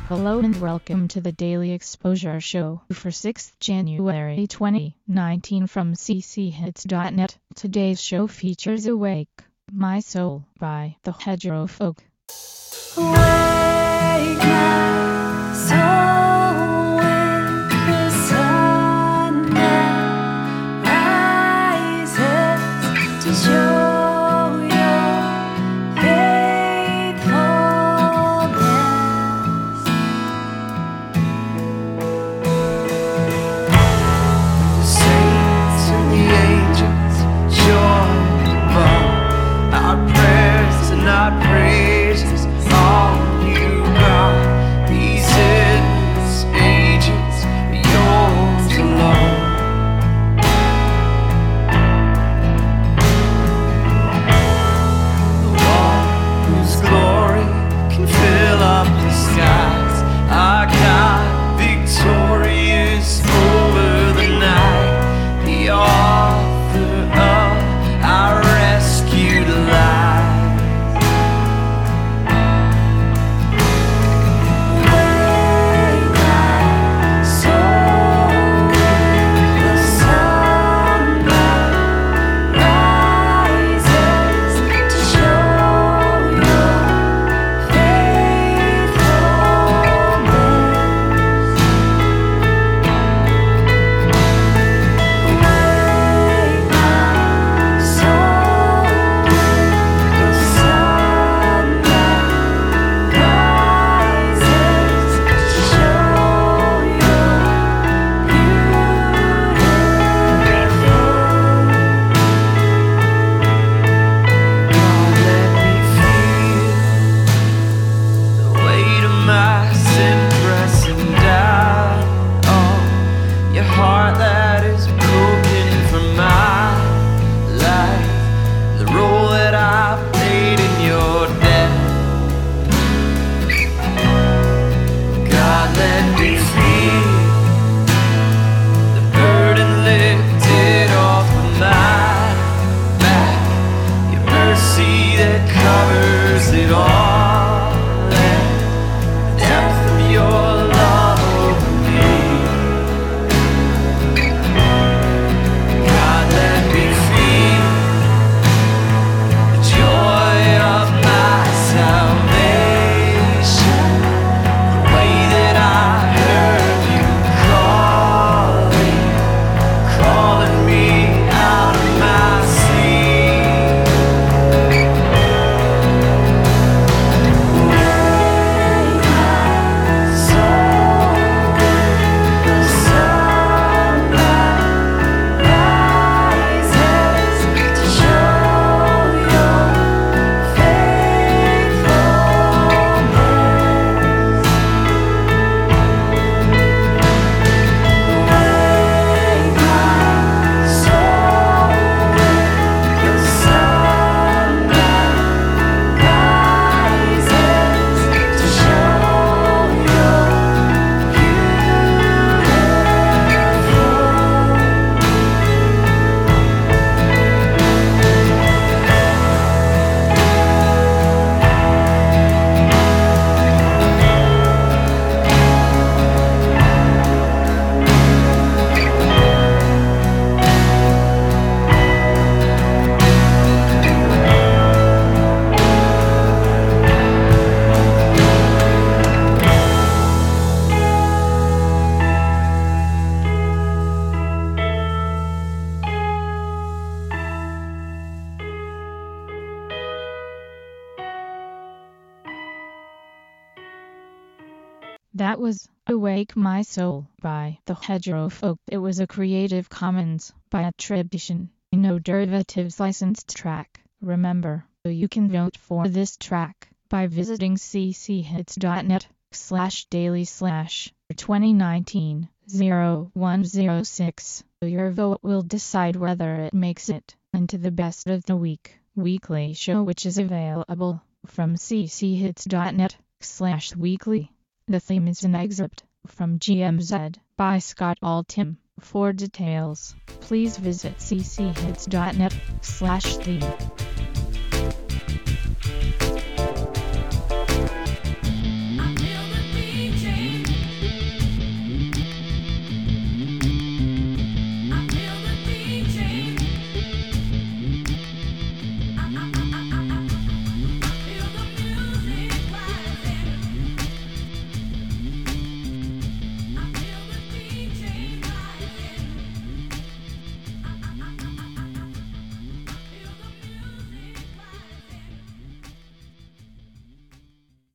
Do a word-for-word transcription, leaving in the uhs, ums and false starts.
Hello and welcome to the Daily Exposure Show for sixth January twenty nineteen from c c hits dot net. Today's show features Awake My Soul by the Hedgerow Folk. Awake my soul when the sun rises to show That was Awake My Soul by the Hedgerow Folk. It was a Creative Commons by attribution, no derivatives licensed track. Remember, you can vote for this track by visiting c c hits dot net slash daily slash twenty nineteen oh one oh six. Your vote will decide whether it makes it into the Best of the Week weekly show, which is available from c c hits dot net slash weekly. The theme is an excerpt from G M Z by Scott Altham. For details, please visit c c hits dot net slash theme.